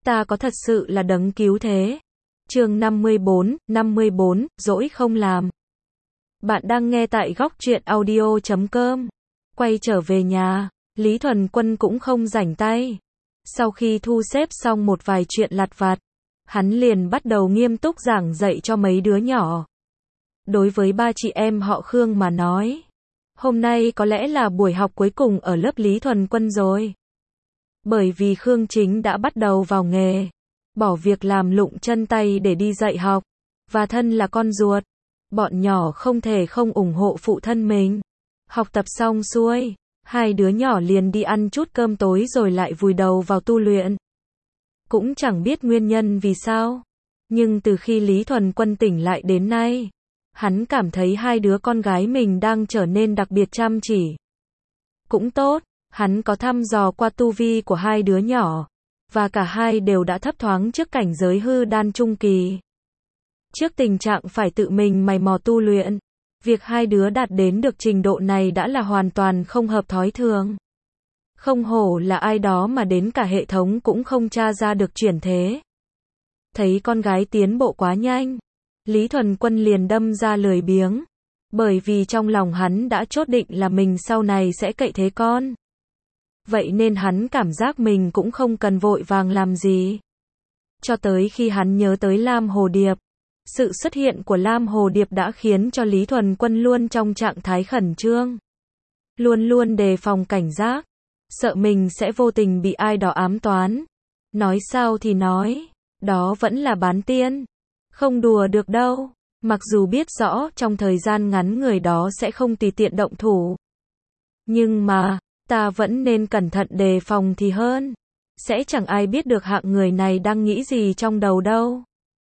Ta có thật sự là đấng cứu thế. Chương 54, dỗi không làm. Bạn đang nghe tại góc truyện audio.com. Quay trở về nhà, Lý Thuần Quân cũng không rảnh tay. Sau khi thu xếp xong một vài chuyện lặt vặt, hắn liền bắt đầu nghiêm túc giảng dạy cho mấy đứa nhỏ. Đối với ba chị em họ Khương mà nói, hôm nay có lẽ là buổi học cuối cùng ở lớp Lý Thuần Quân rồi. Bởi vì Khương Chính đã bắt đầu vào nghề, bỏ việc làm lụng chân tay để đi dạy học, và thân là con ruột, bọn nhỏ không thể không ủng hộ phụ thân mình. Học tập xong xuôi, hai đứa nhỏ liền đi ăn chút cơm tối rồi lại vùi đầu vào tu luyện. Cũng chẳng biết nguyên nhân vì sao, nhưng từ khi Lý Thuần Quân tỉnh lại đến nay, hắn cảm thấy hai đứa con gái mình đang trở nên đặc biệt chăm chỉ. Cũng tốt, hắn có thăm dò qua tu vi của hai đứa nhỏ, và cả hai đều đã thấp thoáng trước cảnh giới hư đan trung kỳ. Trước tình trạng phải tự mình mày mò tu luyện, việc hai đứa đạt đến được trình độ này đã là hoàn toàn không hợp thói thường. Không hổ là ai đó mà đến cả hệ thống cũng không tra ra được chuyển thế. Thấy con gái tiến bộ quá nhanh, Lý Thuần Quân liền đâm ra lười biếng, bởi vì trong lòng hắn đã chốt định là mình sau này sẽ cậy thế con. Vậy nên hắn cảm giác mình cũng không cần vội vàng làm gì. Cho tới khi hắn nhớ tới Lam Hồ Điệp, sự xuất hiện của Lam Hồ Điệp đã khiến cho Lý Thuần Quân luôn trong trạng thái khẩn trương. Luôn luôn đề phòng cảnh giác, sợ mình sẽ vô tình bị ai đó ám toán. Nói sao thì nói, đó vẫn là bán tiên. Không đùa được đâu, mặc dù biết rõ trong thời gian ngắn người đó sẽ không tùy tiện động thủ. Nhưng mà, ta vẫn nên cẩn thận đề phòng thì hơn. Sẽ chẳng ai biết được hạng người này đang nghĩ gì trong đầu đâu.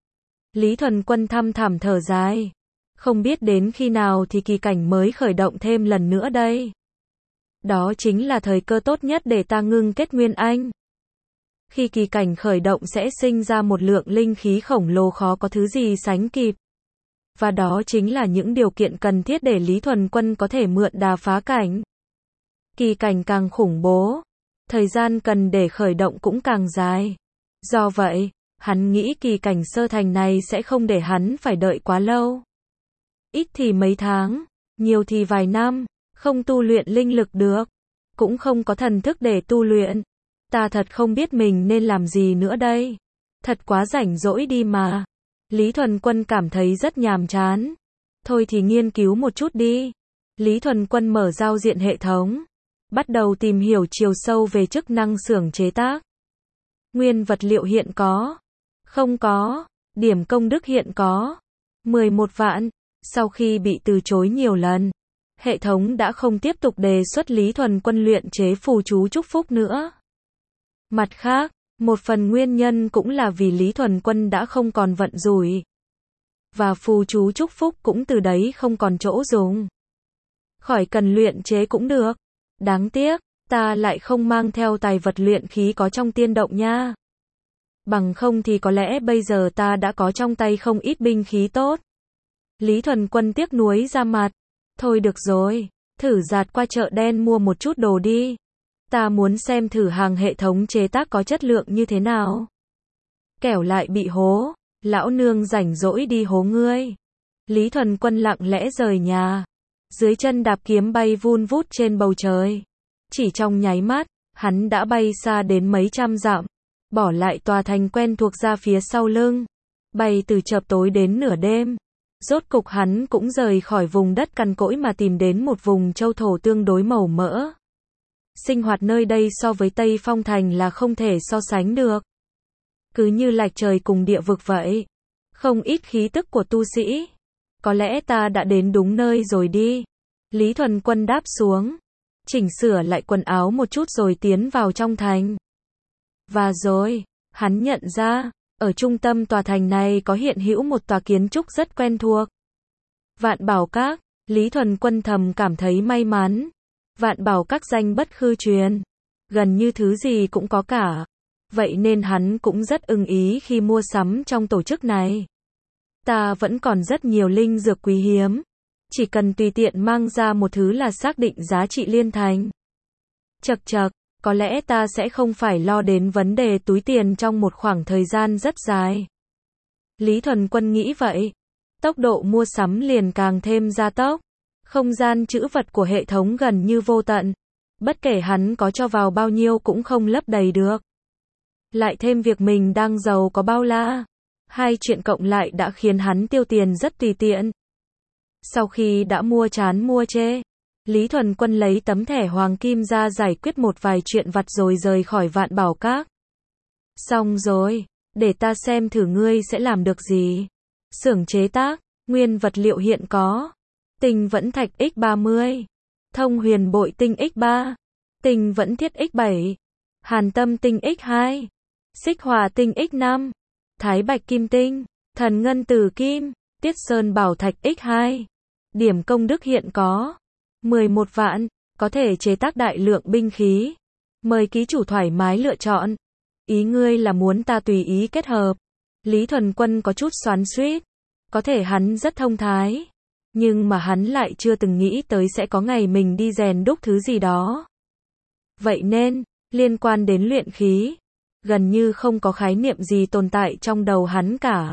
Lý Thuần Quân thăm thẳm thở dài. Không biết đến khi nào thì kỳ cảnh mới khởi động thêm lần nữa đây. Đó chính là thời cơ tốt nhất để ta ngưng kết Nguyên Anh. Khi kỳ cảnh khởi động sẽ sinh ra một lượng linh khí khổng lồ khó có thứ gì sánh kịp. Và đó chính là những điều kiện cần thiết để Lý Thuần Quân có thể mượn đà phá cảnh. Kỳ cảnh càng khủng bố, thời gian cần để khởi động cũng càng dài. Do vậy, hắn nghĩ kỳ cảnh sơ thành này sẽ không để hắn phải đợi quá lâu. Ít thì mấy tháng, nhiều thì vài năm, không tu luyện linh lực được, cũng không có thần thức để tu luyện. Ta thật không biết mình nên làm gì nữa đây. Thật quá rảnh rỗi đi mà. Lý Thuần Quân cảm thấy rất nhàm chán. Thôi thì nghiên cứu một chút đi. Lý Thuần Quân mở giao diện hệ thống, bắt đầu tìm hiểu chiều sâu về chức năng xưởng chế tác. Nguyên vật liệu hiện có, không có, điểm công đức hiện có, 11 vạn. Sau khi bị từ chối nhiều lần, hệ thống đã không tiếp tục đề xuất Lý Thuần Quân luyện chế phù chú chúc phúc nữa. Mặt khác, một phần nguyên nhân cũng là vì Lý Thuần Quân đã không còn vận rủi. Và phù chú chúc phúc cũng từ đấy không còn chỗ dùng. Khỏi cần luyện chế cũng được. Đáng tiếc, ta lại không mang theo tài vật luyện khí có trong tiên động nha. Bằng không thì có lẽ bây giờ ta đã có trong tay không ít binh khí tốt. Lý Thuần Quân tiếc nuối ra mặt. Thôi được rồi, thử dạt qua chợ đen mua một chút đồ đi. Ta muốn xem thử hàng hệ thống chế tác có chất lượng như thế nào. Kẻo lại bị hố, lão nương rảnh rỗi đi hố ngươi. Lý Thuần Quân lặng lẽ rời nhà. Dưới chân đạp kiếm bay vun vút trên bầu trời. Chỉ trong nháy mắt, hắn đã bay xa đến mấy trăm dặm. Bỏ lại tòa thành quen thuộc ra phía sau lưng. Bay từ chập tối đến nửa đêm. Rốt cục hắn cũng rời khỏi vùng đất cằn cỗi mà tìm đến một vùng châu thổ tương đối màu mỡ. Sinh hoạt nơi đây so với Tây Phong Thành là không thể so sánh được. Cứ như lạch trời cùng địa vực vậy. Không ít khí tức của tu sĩ. Có lẽ ta đã đến đúng nơi rồi đi. Lý Thuần Quân đáp xuống. Chỉnh sửa lại quần áo một chút rồi tiến vào trong thành. Và rồi, hắn nhận ra, ở trung tâm tòa thành này có hiện hữu một tòa kiến trúc rất quen thuộc. Vạn Bảo Các. Lý Thuần Quân thầm cảm thấy may mắn. Vạn Bảo Các danh bất khư truyền. Gần như thứ gì cũng có cả. Vậy nên hắn cũng rất ưng ý khi mua sắm trong tổ chức này. Ta vẫn còn rất nhiều linh dược quý hiếm. Chỉ cần tùy tiện mang ra một thứ là xác định giá trị liên thành. Chậc chậc, có lẽ ta sẽ không phải lo đến vấn đề túi tiền trong một khoảng thời gian rất dài. Lý Thuần Quân nghĩ vậy. Tốc độ mua sắm liền càng thêm gia tốc. Không gian trữ vật của hệ thống gần như vô tận. Bất kể hắn có cho vào bao nhiêu cũng không lấp đầy được. Lại thêm việc mình đang giàu có bao la. Hai chuyện cộng lại đã khiến hắn tiêu tiền rất tùy tiện. Sau khi đã mua chán mua chê, Lý Thuần Quân lấy tấm thẻ hoàng kim ra giải quyết một vài chuyện vặt rồi rời khỏi Vạn Bảo Các. Xong rồi, để ta xem thử ngươi sẽ làm được gì. Xưởng chế tác, nguyên vật liệu hiện có. Tinh vẫn thạch X30, thông huyền bội tinh X3, tinh vẫn thiết X7, hàn tâm tinh X2, xích hòa tinh X5, thái bạch kim tinh, thần ngân tử kim, tiết sơn bảo thạch X2. Điểm công đức hiện có 11 vạn, có thể chế tác đại lượng binh khí. Mời ký chủ thoải mái lựa chọn. Ý ngươi là muốn ta tùy ý kết hợp. Lý Thuần Quân có chút xoắn xuýt. Có thể hắn rất thông thái, nhưng mà hắn lại chưa từng nghĩ tới sẽ có ngày mình đi rèn đúc thứ gì đó. Vậy nên, liên quan đến luyện khí, gần như không có khái niệm gì tồn tại trong đầu hắn cả.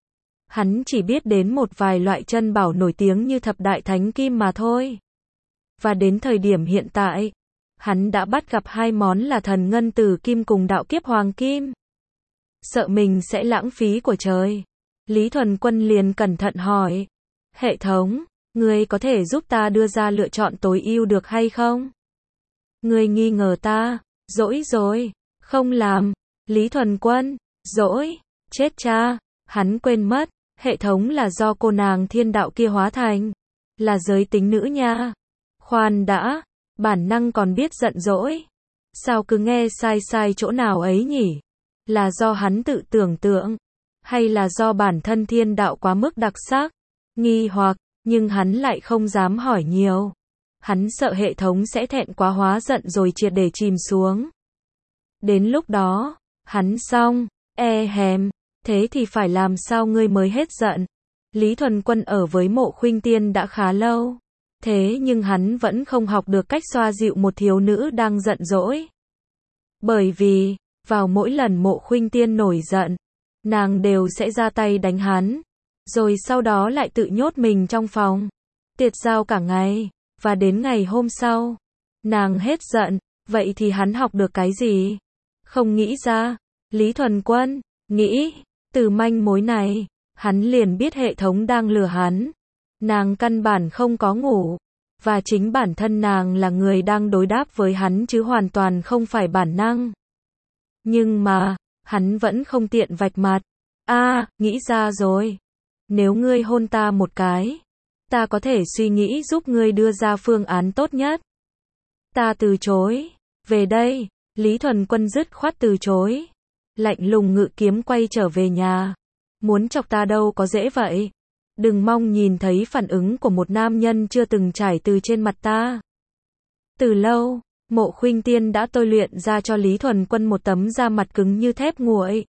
Hắn chỉ biết đến một vài loại chân bảo nổi tiếng như thập đại thánh kim mà thôi. Và đến thời điểm hiện tại, hắn đã bắt gặp hai món là thần ngân tử kim cùng đạo kiếp hoàng kim. Sợ mình sẽ lãng phí của trời. Lý Thuần Quân liền cẩn thận hỏi. Hệ thống, ngươi có thể giúp ta đưa ra lựa chọn tối ưu được hay không? Ngươi nghi ngờ ta, dỗi rồi, không làm. Lý Thuần Quân, dỗi, chết cha, hắn quên mất, hệ thống là do cô nàng thiên đạo kia hóa thành, là giới tính nữ nha. Khoan đã, bản năng còn biết giận dỗi. Sao cứ nghe sai sai chỗ nào ấy nhỉ? Là do hắn tự tưởng tượng, hay là do bản thân thiên đạo quá mức đặc sắc? Nghi hoặc, nhưng hắn lại không dám hỏi nhiều. Hắn sợ hệ thống sẽ thẹn quá hóa giận rồi triệt để chìm xuống. Đến lúc đó, hắn xong, hèm, thế thì phải làm sao ngươi mới hết giận? Lý Thuần Quân ở với Mộ Khuynh Tiên đã khá lâu. Thế nhưng hắn vẫn không học được cách xoa dịu một thiếu nữ đang giận dỗi. Bởi vì, vào mỗi lần Mộ Khuynh Tiên nổi giận, nàng đều sẽ ra tay đánh hắn, rồi sau đó lại tự nhốt mình trong phòng, tiệt giao cả ngày, và đến ngày hôm sau, nàng hết giận, vậy thì hắn học được cái gì? Không nghĩ ra. Lý Thuần Quân nghĩ, từ manh mối này, hắn liền biết hệ thống đang lừa hắn. Nàng căn bản không có ngủ, và chính bản thân nàng là người đang đối đáp với hắn chứ hoàn toàn không phải bản năng. Nhưng mà, hắn vẫn không tiện vạch mặt. Nghĩ ra rồi. Nếu ngươi hôn ta một cái, ta có thể suy nghĩ giúp ngươi đưa ra phương án tốt nhất. Ta từ chối. Về đây, Lý Thuần Quân dứt khoát từ chối. Lạnh lùng ngự kiếm quay trở về nhà. Muốn chọc ta đâu có dễ vậy. Đừng mong nhìn thấy phản ứng của một nam nhân chưa từng trải từ trên mặt ta. Từ lâu, Mộ Khuynh Tiên đã tôi luyện ra cho Lý Thuần Quân một tấm da mặt cứng như thép nguội.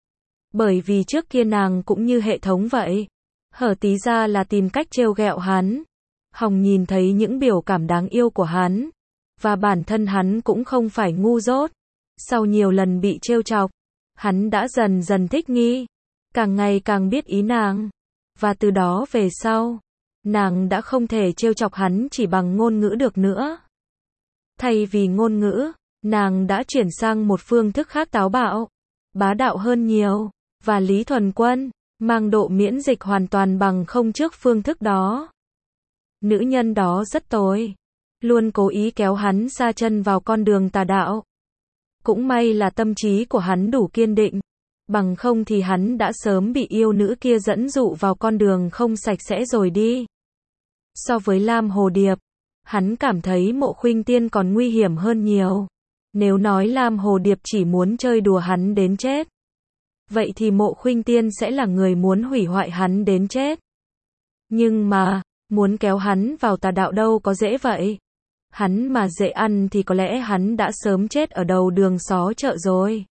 Bởi vì trước kia nàng cũng như hệ thống vậy. Hở tí ra là tìm cách trêu ghẹo hắn. Hòng nhìn thấy những biểu cảm đáng yêu của hắn. Và bản thân hắn cũng không phải ngu dốt. Sau nhiều lần bị trêu chọc, hắn đã dần dần thích nghi. Càng ngày càng biết ý nàng. Và từ đó về sau, nàng đã không thể trêu chọc hắn chỉ bằng ngôn ngữ được nữa. Thay vì ngôn ngữ, nàng đã chuyển sang một phương thức khác táo bạo, bá đạo hơn nhiều, và Lý Thuần Quân mang độ miễn dịch hoàn toàn bằng không trước phương thức đó. Nữ nhân đó rất tồi, luôn cố ý kéo hắn sa chân vào con đường tà đạo. Cũng may là tâm trí của hắn đủ kiên định, bằng không thì hắn đã sớm bị yêu nữ kia dẫn dụ vào con đường không sạch sẽ rồi đi. So với Lam Hồ Điệp, hắn cảm thấy Mộ Khuynh Tiên còn nguy hiểm hơn nhiều. Nếu nói Lam Hồ Điệp chỉ muốn chơi đùa hắn đến chết, vậy thì Mộ Khuynh Tiên sẽ là người muốn hủy hoại hắn đến chết. Nhưng mà, muốn kéo hắn vào tà đạo đâu có dễ vậy. Hắn mà dễ ăn thì có lẽ hắn đã sớm chết ở đầu đường xó chợ rồi.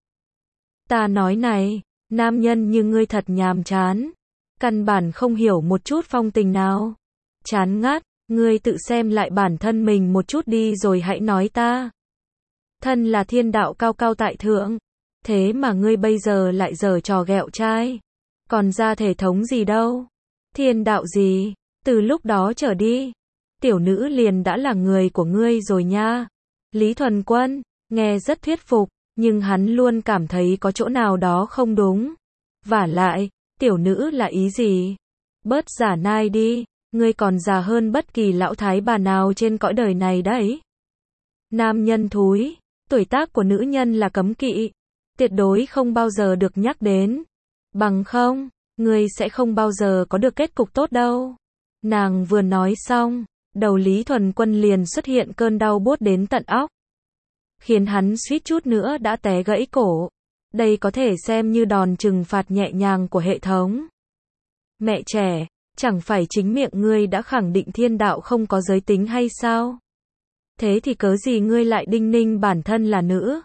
Ta nói này, nam nhân như ngươi thật nhàm chán. Căn bản không hiểu một chút phong tình nào. Chán ngắt, ngươi tự xem lại bản thân mình một chút đi rồi hãy nói ta. thân là thiên đạo cao cao tại thượng. Thế mà ngươi bây giờ lại giở trò ghẹo trai. Còn ra thể thống gì đâu. Thiên đạo gì, từ lúc đó trở đi, tiểu nữ liền đã là người của ngươi rồi nha. Lý Thuần Quân, nghe rất thuyết phục, nhưng hắn luôn cảm thấy có chỗ nào đó không đúng. Vả lại, tiểu nữ là ý gì? Bớt giả nai đi, ngươi còn già hơn bất kỳ lão thái bà nào trên cõi đời này đấy. Nam nhân thúi, tuổi tác của nữ nhân là cấm kỵ, tuyệt đối không bao giờ được nhắc đến. Bằng không, ngươi sẽ không bao giờ có được kết cục tốt đâu. Nàng vừa nói xong, đầu Lý Thuần Quân liền xuất hiện cơn đau buốt đến tận óc, khiến hắn suýt chút nữa đã té gãy cổ. Đây có thể xem như đòn trừng phạt nhẹ nhàng của hệ thống. Mẹ trẻ, chẳng phải chính miệng ngươi đã khẳng định thiên đạo không có giới tính hay sao? Thế thì cớ gì ngươi lại đinh ninh bản thân là nữ?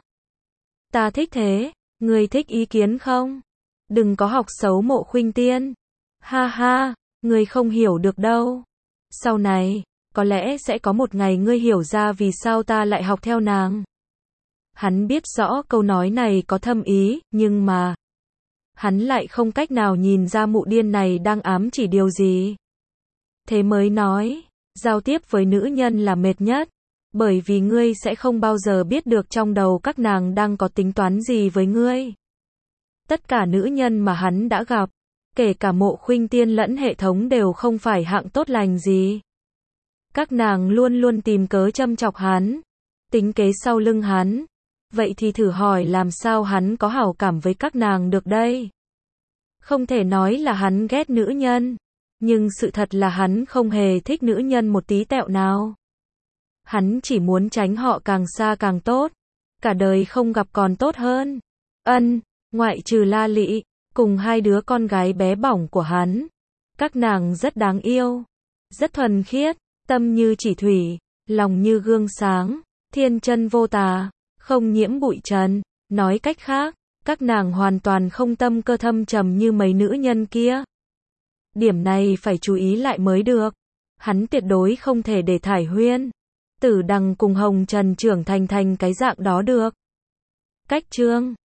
Ta thích thế, ngươi thích ý kiến không? Đừng có học xấu Mộ Khuynh Tiên. Ha ha, ngươi không hiểu được đâu. Sau này, có lẽ sẽ có một ngày ngươi hiểu ra vì sao ta lại học theo nàng. Hắn biết rõ câu nói này có thâm ý, nhưng mà hắn lại không cách nào nhìn ra mụ điên này đang ám chỉ điều gì. Thế mới nói, giao tiếp với nữ nhân là mệt nhất, bởi vì ngươi sẽ không bao giờ biết được trong đầu các nàng đang có tính toán gì với ngươi. Tất cả nữ nhân mà hắn đã gặp, kể cả Mộ Khuynh Tiên lẫn hệ thống đều không phải hạng tốt lành gì. Các nàng luôn luôn tìm cớ châm chọc hắn, tính kế sau lưng hắn. Vậy thì thử hỏi làm sao hắn có hảo cảm với các nàng được đây? Không thể nói là hắn ghét nữ nhân, nhưng sự thật là hắn không hề thích nữ nhân một tí tẹo nào. Hắn chỉ muốn tránh họ càng xa càng tốt, cả đời không gặp còn tốt hơn. Ngoại trừ La Lị, cùng hai đứa con gái bé bỏng của hắn. Các nàng rất đáng yêu, rất thuần khiết, tâm như chỉ thủy, lòng như gương sáng, thiên chân vô tà, không nhiễm bụi trần. Nói cách khác, các nàng hoàn toàn không tâm cơ thâm trầm như mấy nữ nhân kia. Điểm này phải chú ý lại mới được. Hắn tuyệt đối không thể để Thải Huyên, Tử Đằng cùng Hồng Trần trưởng thành cái dạng đó được. Cách chương